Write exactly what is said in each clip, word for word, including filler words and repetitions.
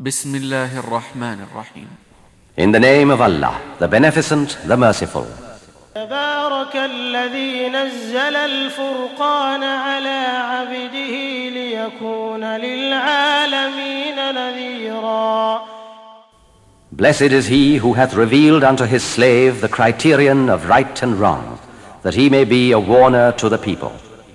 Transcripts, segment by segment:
بسم الله الرحمن الرحيم. In the name of Allah, the Beneficent, the Merciful. تبارك الذي نزل الفرقان على عبده ليكون للعالمين نذيرا. Blessed is he who hath revealed unto his slave the criterion of right and wrong, that he may be a warner to the people.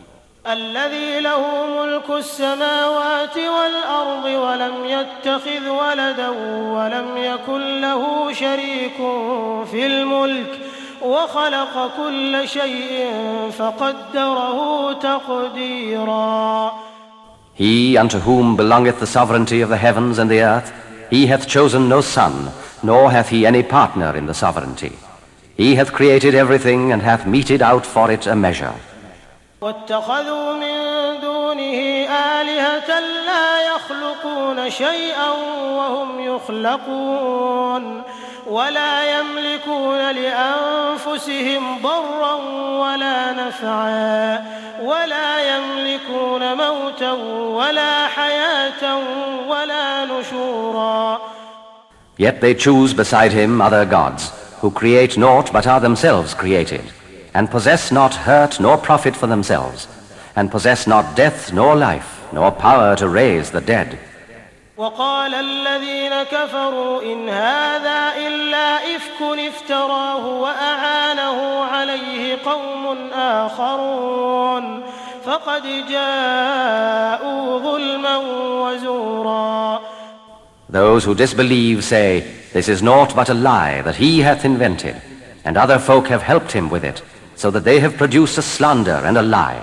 الذي له ملك السماوات والأرض ولم يتخذ ولدا ولم يكن له شريك في الملك وخلق كل شيء فقدره تقديرا. He unto whom belongeth the sovereignty of the heavens and the earth, he hath chosen no son, nor hath he any partner in the sovereignty. He hath created everything and hath meted out for it a measure. واتخذوا من دونه آلهة لا يخلقون شيئا وهم يخلقون ولا يملكون لأنفسهم ضرا ولا نفعا ولا يملكون موتا ولا حياة ولا نشورا. Yet they choose beside him other gods, who create naught but are themselves created, and possess not hurt nor profit for themselves, and possess not death nor life, nor power to raise the dead. وقال الذين كفروا إن هذا إلا إفك افتراه وأعانه عليه قوم آخرون فقد جاءوا ظلما وزورا. Those who disbelieve say, this is naught but a lie that he hath invented, and other folk have helped him with it, so that they have produced a slander and a lie.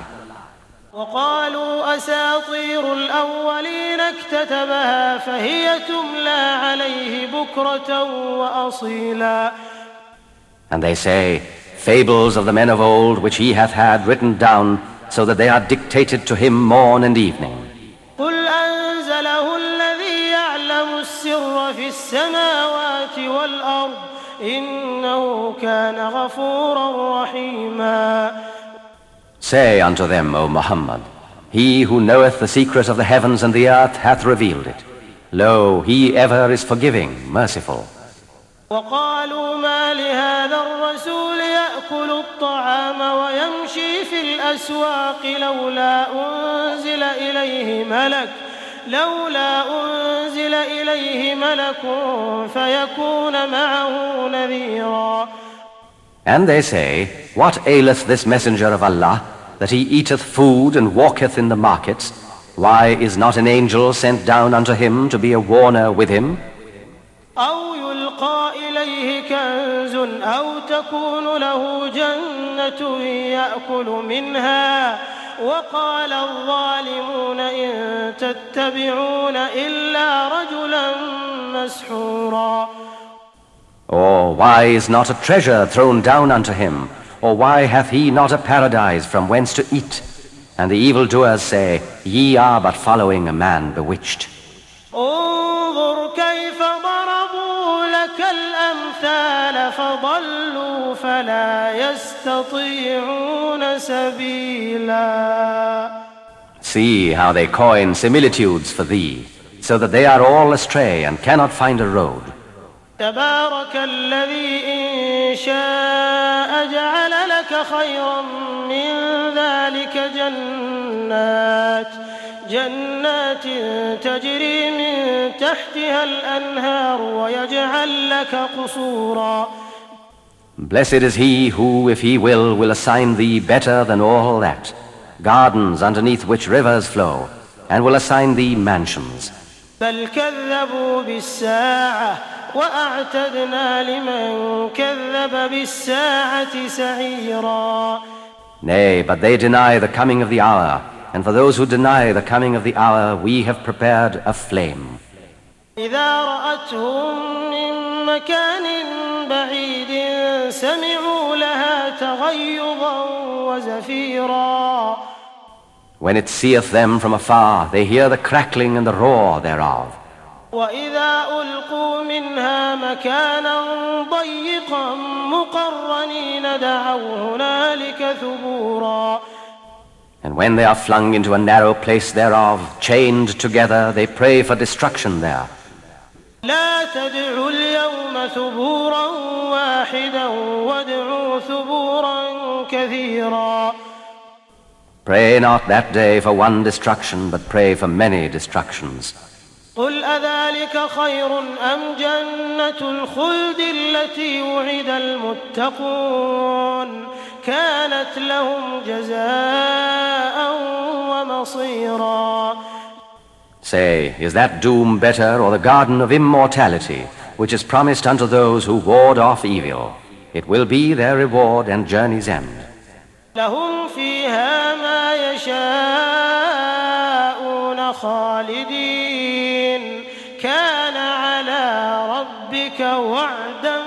وقالوا أساطير الأولين اكتتبها فهي تملى عليه بكرة وأصيلا. And they say, fables of the men of old which he hath had written down, so that they are dictated to him morn and evening. قل أنزله الذي يعلم السر في السماوات والأرض إنه كان غفورا رحيما. Say unto them, O Muhammad, he who knoweth the secret of the heavens and the earth hath revealed it. Lo, he ever is forgiving, merciful. وقالوا ما لهذا الرسول يأكل الطعام ويمشي في الأسواق لولا أنزل إليه ملك لولا أنزل إليه ملك فيكون معه نذيرا. And they say, what aileth this messenger of Allah, that he eateth food and walketh in the markets? Why is not an angel sent down unto him to be a warner with him? أو يلقى إليه كنز أو تكون له جنة يأكل منها وقال الظالمون إن تتبعون إلا رجلا مسحورا. Or why is not a treasure thrown down unto him? Or why hath he not a paradise from whence to eat? And the evildoers say, ye are but following a man bewitched. انظر كيف ضربوا لك الأمثال فضلوا فلا يستطيعون سبيلا. See how they coin similitudes for thee, so that they are all astray and cannot find a road. تبارك الذي إن شاء جعل لك خيرا من ذلك جنات جنات تجري من تحتها الأنهار ويجعل لك قصورا. Blessed is he who, if he will, will assign thee better than all that, gardens underneath which rivers flow, and will assign thee mansions. بل كذبوا بالساعة وأعتدنا لمن كذب بالساعة سعيرا. Nay, but they deny the coming of the hour, and for those who deny the coming of the hour we have prepared a flame. إذا رأتهم من مكان بعيد سمعوا لها تغيظا وزفيرا. When it seeth them from afar, they hear the crackling and the roar thereof. وإذا ألقوا منها مكانا ضيقا مقرنين دعوا هنالك ثبورا. And when they are flung into a narrow place thereof, chained together, they pray for destruction there. لا تدعوا اليوم ثبورا واحدا وادعوا ثبورا كثيرا. Pray not that day for one destruction, but pray for many destructions. قل أذلك خير أم جنة الخلد التي وعد المتقون كانت لهم جزاء ومصيرا. Say, is that doom better, or the garden of immortality, which is promised unto those who ward off evil? It will be their reward and journey's end. لهم فيها ما يشاءون خالدين كان على ربك وعدا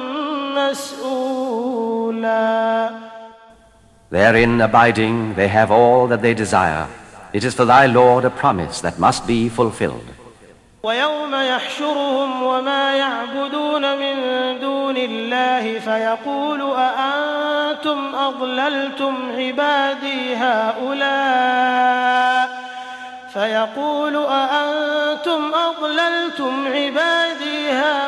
مسئولا. Therein abiding, they have all that they desire. It is for thy Lord a promise that must be fulfilled. ويوم يحشرهم وما يعبدون من دون الله فيقول أأنتم أضللتم عبادي هؤلاء فيقول أأنتم أضللتم عبادي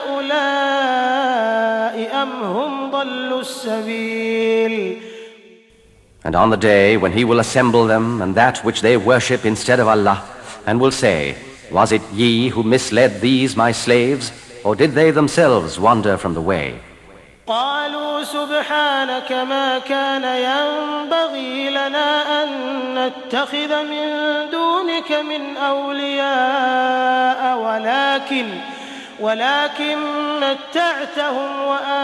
هؤلاء أم هم ضلوا السبيل. And on the day when he will assemble them and that which they worship instead of Allah, and will say, was it ye who misled these my slaves, or did they themselves wander from the way? قالوا سبحانك ما كان ينبغي لنا أن نتخذ من دونك من أولياء ولكن ولكن متعتهم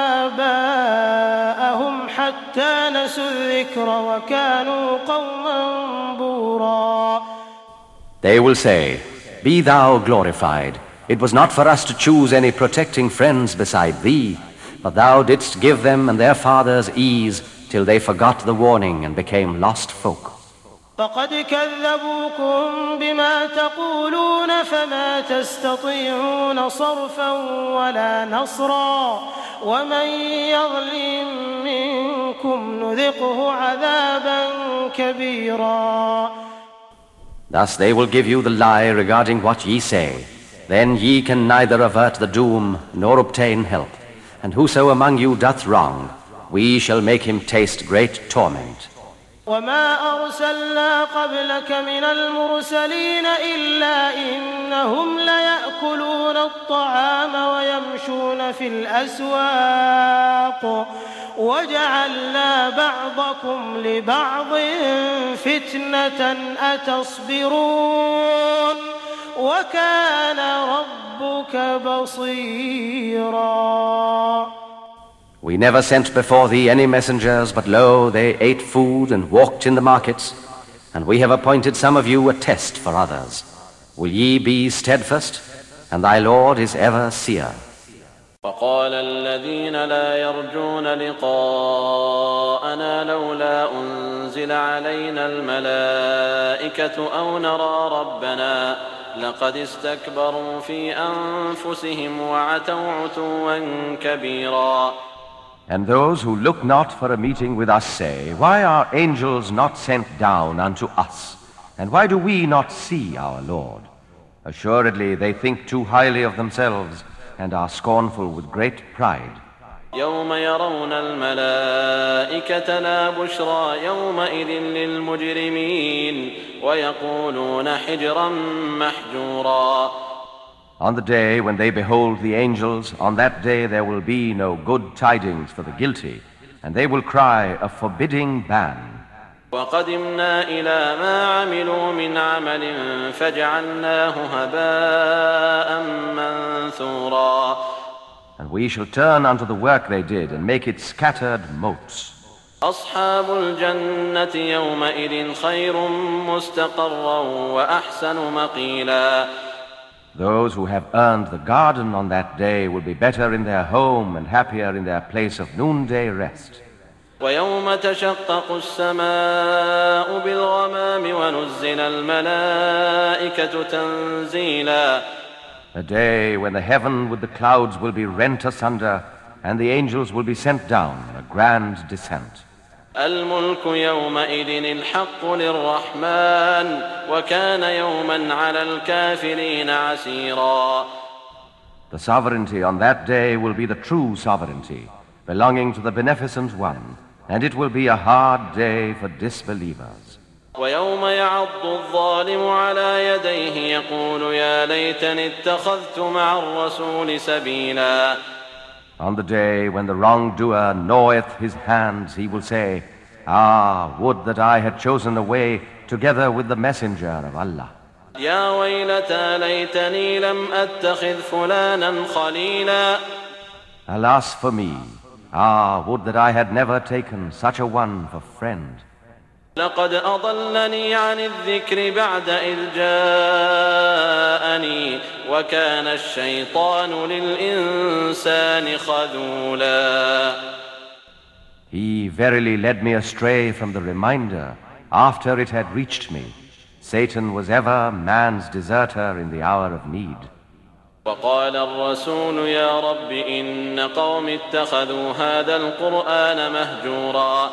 وآباءهم حتى نسوا الذكر وكانوا قوما بورا. They will say, be thou glorified. It was not for us to choose any protecting friends beside thee, but thou didst give them and their fathers ease till they forgot the warning and became lost folk. فقد كذبوكم بما تقولون فما تستطيعون صرفا ولا نصرا ومن يظلم منكم نذقه عذابا كبيرا. Thus they will give you the lie regarding what ye say. Then ye can neither avert the doom nor obtain help. And whoso among you doth wrong, we shall make him taste great torment. وما أرسلنا قبلك من المرسلين إلا إنهم ليأكلون الطعام ويمشون في الأسواق وجعلنا بعضكم لبعض فتنة أتصبرون وكان ربك بصيرا. We never sent before thee any messengers, but lo, they ate food and walked in the markets, and we have appointed some of you a test for others. Will ye be steadfast? And thy Lord is ever seer. وقال الذين لا يرجون لقاءنا لولا أنزل علينا الملائكة أو نرى ربنا لقد استكبروا في أنفسهم وعتوا عتوا كبيرا. And those who look not for a meeting with us say, why are angels not sent down unto us? And why do we not see our Lord? Assuredly they think too highly of themselves and are scornful with great pride. يوم يرون الملائكة لا بشرى يومئذ للمجرمين ويقولون حجرا محجورا. On the day when they behold the angels, on that day there will be no good tidings for the guilty, and they will cry a forbidding ban. وقدمنا إلى ما عملوا من عمل فجعلناه هباء منثورا. And we shall turn unto the work they did and make it scattered motes. أصحاب الجنة يومئذ خير مستقرا وأحسن مقيلا. Those who have earned the garden on that day will be better in their home and happier in their place of noonday rest. ويوم تشقق السماء بالغمام ونزل الملائكة تنزيلا. A day when the heaven with the clouds will be rent asunder and the angels will be sent down, a grand descent. الملك يومئذ الحق للرحمن وكان يوما على الكافرين عسيرا. The sovereignty on that day will be the true sovereignty, belonging to the Beneficent One, and it will be a hard day for disbelievers. ويوم يعض الظالم على يديه يقول يا ليتني اتخذت مع الرسول سبيلا. On the day when the wrongdoer gnaweth his hands, he will say, Ah, would that I had chosen a way together with the messenger of Allah. يا ويلتى ليتني لم أتخذ فلانا خليلا. Alas for me, ah, would that I had never taken such a one for friend. لقد أضلني عن الذكر بعد إذ جاءني وكان الشيطان للإنسان خذولا. He verily led me astray from the reminder after it had reached me. Satan was ever man's deserter in the hour of need. وقال الرسول يا رب إن قوم اتخذوا هذا القرآن مهجورا.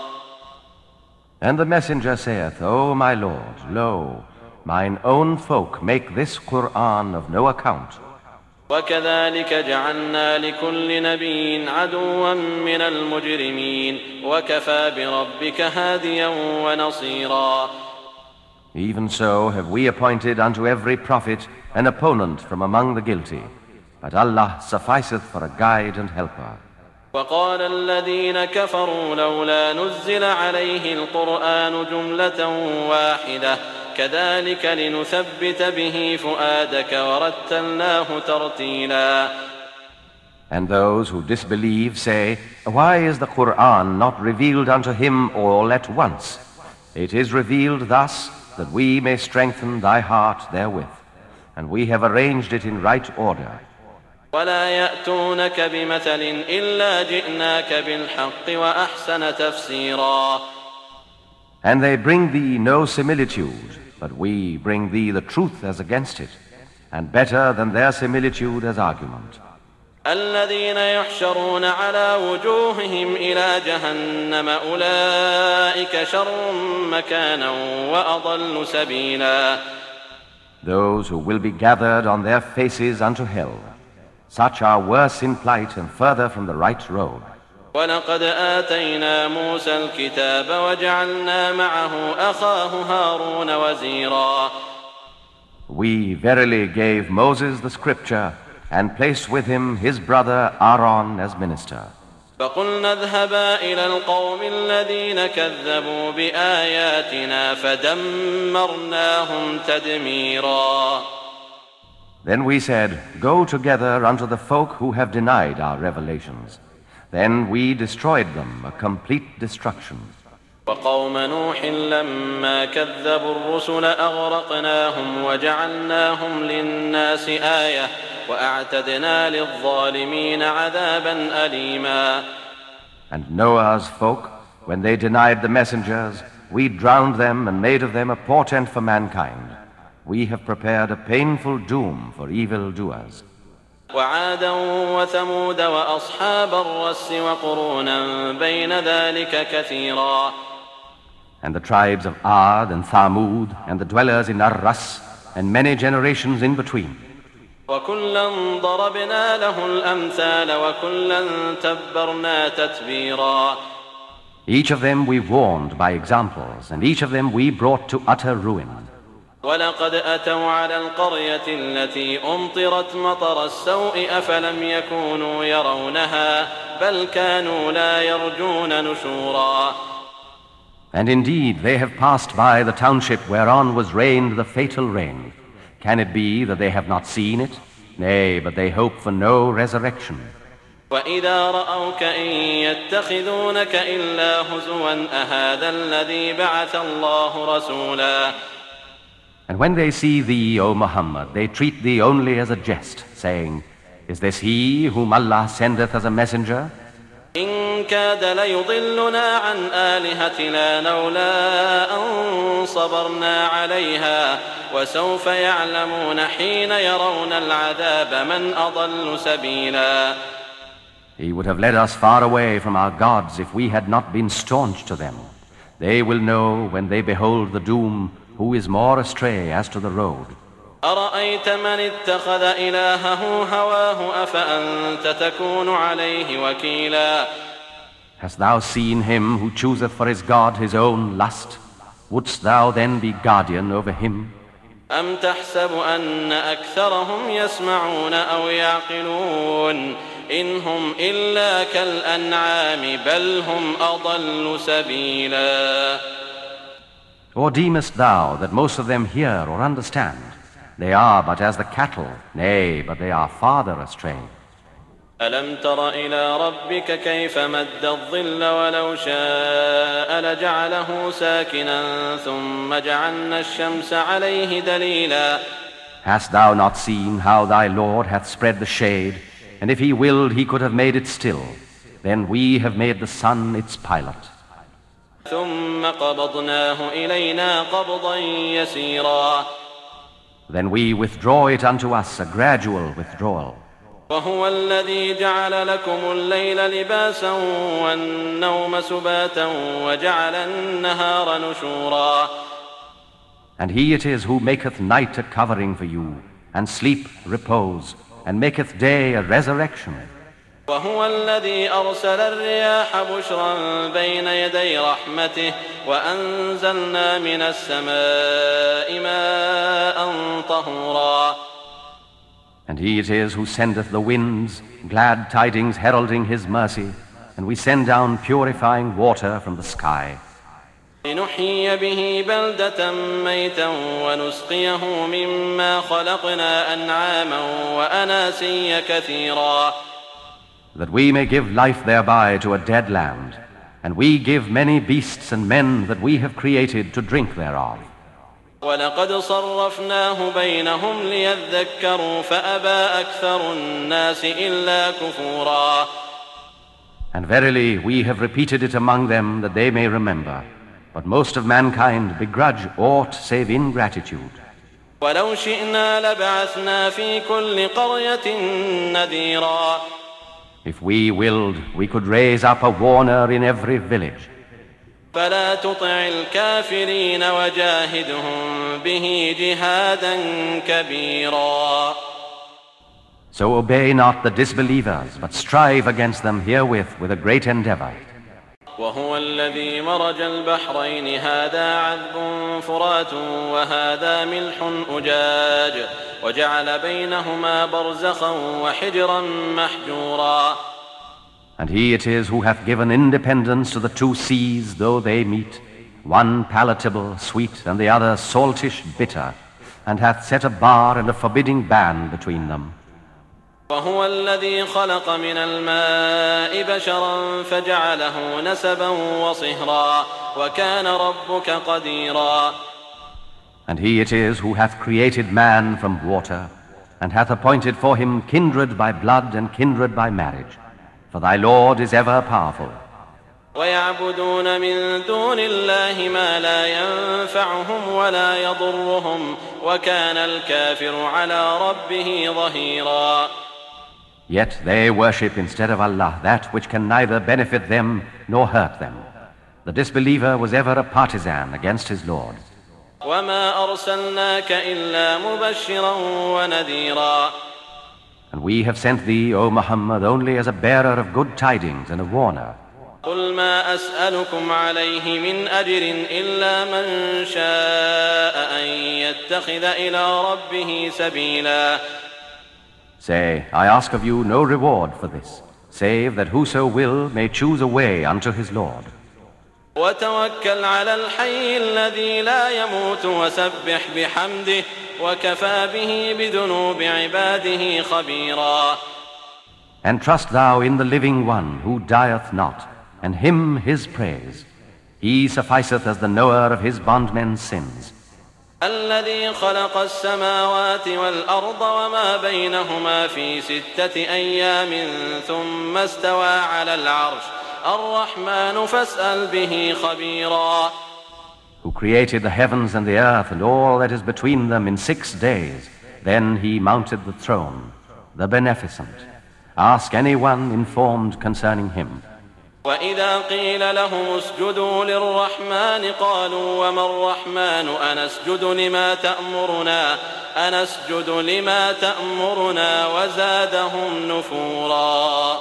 And the messenger saith, O my Lord, lo, mine own folk make this Qur'an of no account. وكذلك جعلنا لكل نبي عدوا من المجرمين وكفى بربك هاديا ونصيرا. Even so have we appointed unto every prophet an opponent from among the guilty, but Allah sufficeth for a guide and helper. وقال الذين كفروا لولا نزل عليه القرآن جملة واحدة كذلك لنثبت به فؤادك ورتلناه ترتيلا. And those who disbelieve say, Why is the Qur'an not revealed unto him all at once? It is revealed thus that we may strengthen thy heart therewith, and we have arranged it in right order. ولا يأتونك بمثل إلا جئناك بالحق وأحسن تفسيرا. And they bring thee no similitude, but we bring thee the truth as against it, and better than their similitude as argument. الذين يحشرون على وجوههم إلى جهنم أولئك شر مكانا وأضل سبيلا. Those who will be gathered on their faces unto hell, such are worse in plight and further from the right road. ولقد آتينا موسى الكتاب وجعلنا معه أخاه هارون وزيرا. We verily gave Moses the scripture and placed with him his brother Aaron as minister. فقلنا اذهبا إلى القوم الذين كذبوا بآياتنا فدمرناهم تدميرا. Then we said, Go together unto the folk who have denied our revelations. Then we destroyed them, a complete destruction. وقوم نوح لما كذبوا الرسل أغرقناهم وجعلناهم للناس آية وأعتدنا للظالمين عذابا أليما. And Noah's folk, when they denied the messengers, we drowned them and made of them a portent for mankind. We have prepared a painful doom for evildoers. وعادا وثمود وأصحاب الرس وقرونا بين ذلك كثيرا. And the tribes of Ad and Thamud and the dwellers in Ar-Ras and many generations in between. وكلا ضربنا له الأمثال وكلا تبرنا تتبيرا. Each of them we warned by examples, and each of them we brought to utter ruin. ولقد أتوا على القرية التي أمطرت مطر السوء أفلم يكونوا يرونها بل كانوا لا يرجون نشورا. And indeed they have passed by the township whereon was rained the fatal rain. Can it be that they have not seen it? Nay, but they hope for no resurrection. وإذا رأوك إن يتخذونك إلا هزوا أهذا الذي بعث الله رسولا. And when they see thee, O Muhammad, they treat thee only as a jest, saying, Is this he whom Allah sendeth as a messenger? إن كاد ليضلنا عن آلهتنا لولا أن صبرنا عليها وسوف يعلمون حين يرون العذاب من أضل سبيلا. He would have led us far away from our gods if we had not been staunch to them. They will know when they behold the doom who is more astray as to the road. أرأيت من اتخذ إلهه هواه أفأنت تكون عليه وكيلا. Hast thou seen him who chooseth for his God his own lust? Wouldst thou then be guardian over him? أم تحسب أن أكثرهم يسمعون أو يعقلون إن هم إلا كالأنعام بل هم أضل سبيلا. Or deemest thou that most of them hear or understand? They are but as the cattle, nay, but they are farther astray. ألم تر إلى ربك كيف مد الظل ولو شاء لجعله ساكنا ثم جعلنا الشمس عليه دليلا. Hast thou not seen how thy Lord hath spread the shade, and if he willed he could have made it still? Then we have made the sun its pilot. ثم قبضناه إلينا قبضا يسيرا. Then we withdraw it unto us, a gradual withdrawal. وهو الذي جعل لكم الليل لباسا والنوم سباتا وجعل النهار نشورا. And he it is who maketh night a covering for you, and sleep repose, and maketh day a resurrection. وهو الذي أرسل الرياح بشرا بين يدي رحمته وأنزلنا من السماء ماء طهورا. And he it is who sendeth the winds, glad tidings heralding his mercy, and we send down purifying water from the sky. لنحيي به بلدة ميتا ونسقيه مما خلقنا أنعاما وأناسيا كثيرا. That we may give life thereby to a dead land, and we give many beasts and men that we have created to drink thereof. ولقد صرفناه بينهم ليذكروا فأبى أكثر الناس إلا كفورا. And verily we have repeated it among them that they may remember, but most of mankind begrudge aught save ingratitude. ولو شئنا لبعثنا في كل قرية نذيرا. If we willed, we could raise up a warner in every village. فلا تطع الكافرين وجاهدهم به جهادا كبيرا. So obey not the disbelievers, but strive against them herewith with a great endeavor. وهو الذي مرج البحرين هذا عذب فرات وهذا ملح أجاج وجعل بينهما برزخا وحجرا محجورا. And he it is who hath given independence to the two seas, though they meet, one palatable, sweet, and the other saltish, bitter, and hath set a bar and a forbidding ban between them. وهو الذي خلق من الماء بشرا فجعله نسبا وصهرا وكان ربك قديرا. And he it is who hath created man from water, and hath appointed for him kindred by blood and kindred by marriage. For thy Lord is ever powerful. ويعبدون من دون الله ما لا ينفعهم ولا يضرهم وكان الكافر على ربه ظهيرا. Yet they worship instead of Allah that which can neither benefit them nor hurt them. The disbeliever was ever a partisan against his Lord. وما أرسلناك إلا مبشرا ونذيرا. And we have sent thee, O Muhammad, only as a bearer of good tidings and a warner. قل ما أسألكم عليه من أجر إلا من شاء أن يتخذ إلى ربه سبيلا. Say, I ask of you no reward for this, save that whoso will may choose a way unto his Lord. وتوكل على الحي الذي لا يموت وسبح بحمده وكفى به بذنوب عباده خبيرا. And trust thou in the living one who dieth not, and him his praise. He sufficeth as the knower of his bondmen's sins. الذي خلق السماوات والأرض وما بينهما في ستة أيام ثم استوى على العرش الرحمن فاسأل به خبيرا. Who created the heavens and the earth and all that is between them in six days. Then he mounted the throne, the beneficent. Ask anyone informed concerning him. وإذا قيل لهم اسجدوا للرحمن قالوا وما الرحمن أنسجد لما تأمرنا أنسجد لما تأمرنا وزادهم نفورا.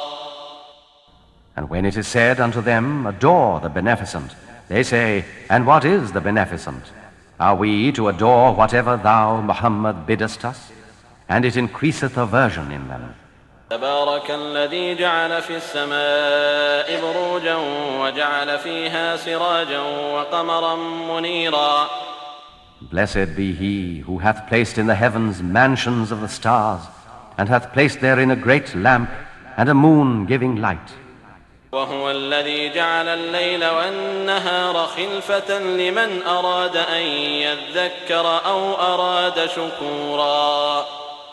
And when it is said unto them, adore the beneficent, they say, and what is the beneficent? Are we to adore whatever thou, Muhammad, biddest us? And it increaseth aversion in them. تبارك الذي جعل في السماء بروجا وجعل فيها سراجا وقمرا منيرا. Blessed be he who hath placed in the heavens mansions of the stars, and hath placed therein a great lamp and a moon giving light. وهو الذي جعل الليل والنهار خلفة لمن أراد أن يذكر أو أراد شكورا.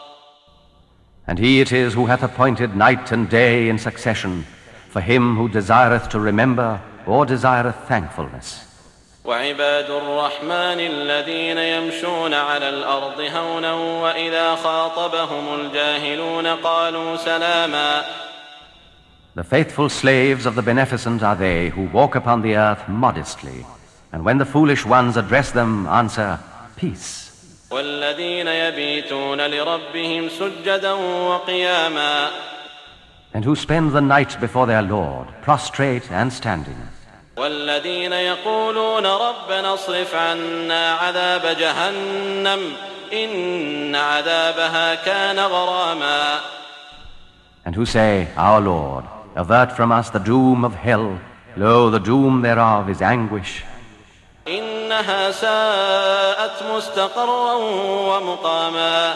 And he it is who hath appointed night and day in succession for him who desireth to remember or desireth thankfulness. وعباد الرحمن الذين يمشون على الأرض هونا وإذا خاطبهم الجاهلون قالوا سلاما. The faithful slaves of the beneficent are they who walk upon the earth modestly, and when the foolish ones address them, answer, peace. والذين يبيتون لربهم سجدا وقياما. And who spend the night before their Lord, prostrate and standing. والذين يقولون ربنا اصرف عنا عذاب جهنم إن عذابها كان غراما. And who say, Our Lord, avert from us the doom of hell. Lo, the doom thereof is anguish. إنها ساءت مستقرا ومقاما.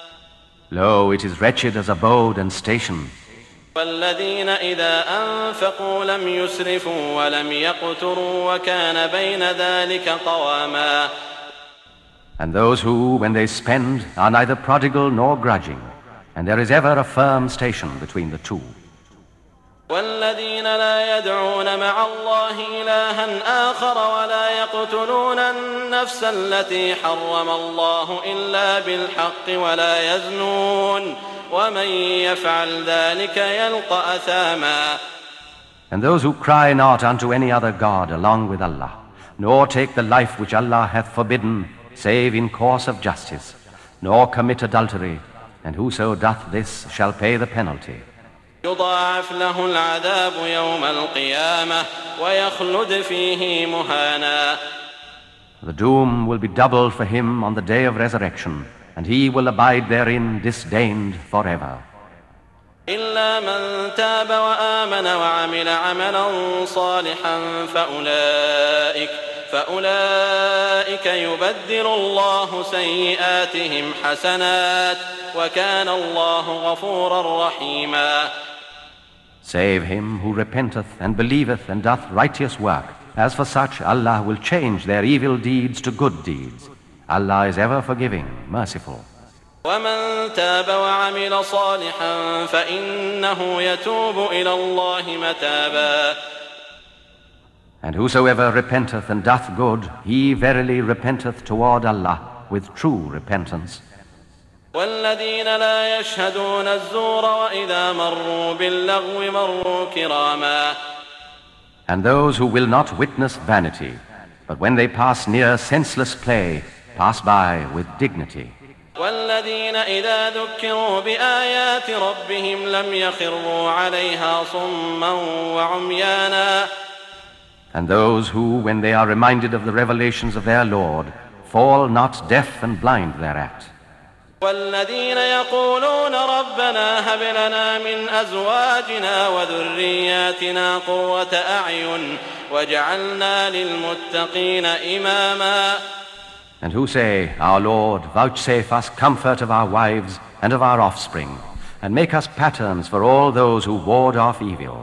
Lo, it is wretched as abode and station. والذين إذا أنفقوا لم يسرفوا ولم يقتروا وكان بين ذلك قواما. And those who, when they spend, are neither prodigal nor grudging, and there is ever a firm station between the two. والذين لا يدعون مع الله إلها آخر ولا يقتلون النفس التي حرم الله إلا بالحق ولا يزنون ومن يفعل ذلك يلقى أثاما. And those who cry not unto any other God along with Allah, nor take the life which Allah hath forbidden, save in course of justice, nor commit adultery, and whoso doth this shall pay the penalty. يضاعف له العذاب يوم القيامة ويخلد فيه مهانا. The doom will be doubled for him on the day of resurrection, and he will abide therein disdained forever. إلا من تاب وآمن وعمل عملا صالحا فأولئك فأولئك يبدل الله سيئاتهم حسنات وكان الله غفورا رحيما. Save him who repenteth and believeth and doth righteous work. As for such, Allah will change their evil deeds to good deeds. Allah is ever forgiving, merciful. ومن تاب وعمل صالحا فإنه يتوب إلى الله متابا. And whosoever repenteth and doth good, he verily repenteth toward Allah with true repentance. والذين لا يشهدون الزور وإذا مروا باللغو مروا كراما. And those who will not witness vanity, but when they pass near senseless play, pass by with dignity. والذين إذا ذكروا بآيات ربهم لم يخروا عليها صما وعميانا. And those who, when they are reminded of the revelations of their Lord, fall not deaf and blind thereat. والذين يقولون ربنا هب لنا من أزواجنا وذرياتنا قرة أعين واجعلنا للمتقين إماما. And who say, Our Lord, vouchsafe us comfort of our wives and of our offspring, and make us patterns for all those who ward off evil.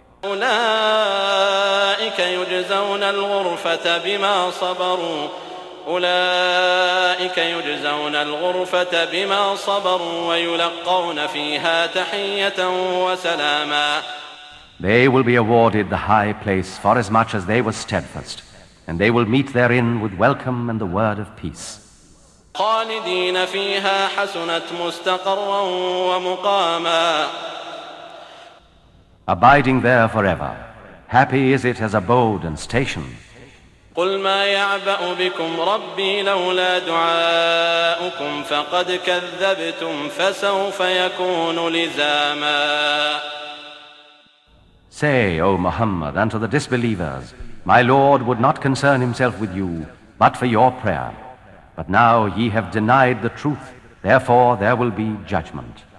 أولئك يجزون الغرفة بما صبروا أولئك يجزون الغرفة بما صبروا ويلقون فيها تحية وسلاما. They will be awarded the high place for as much as they were steadfast, and they will meet therein with welcome and the word of peace. خالدين فيها حسنت مستقرا ومقاما. Abiding there forever, Happy is it as abode and station. قل ما يعبأ بكم ربي لولا دعاؤكم فقد كذبتم فسوف يكون لزاما. Say, O Muhammad, unto the disbelievers, my Lord would not concern himself with you, but for your prayer. But now ye have denied the truth, therefore there will be judgment.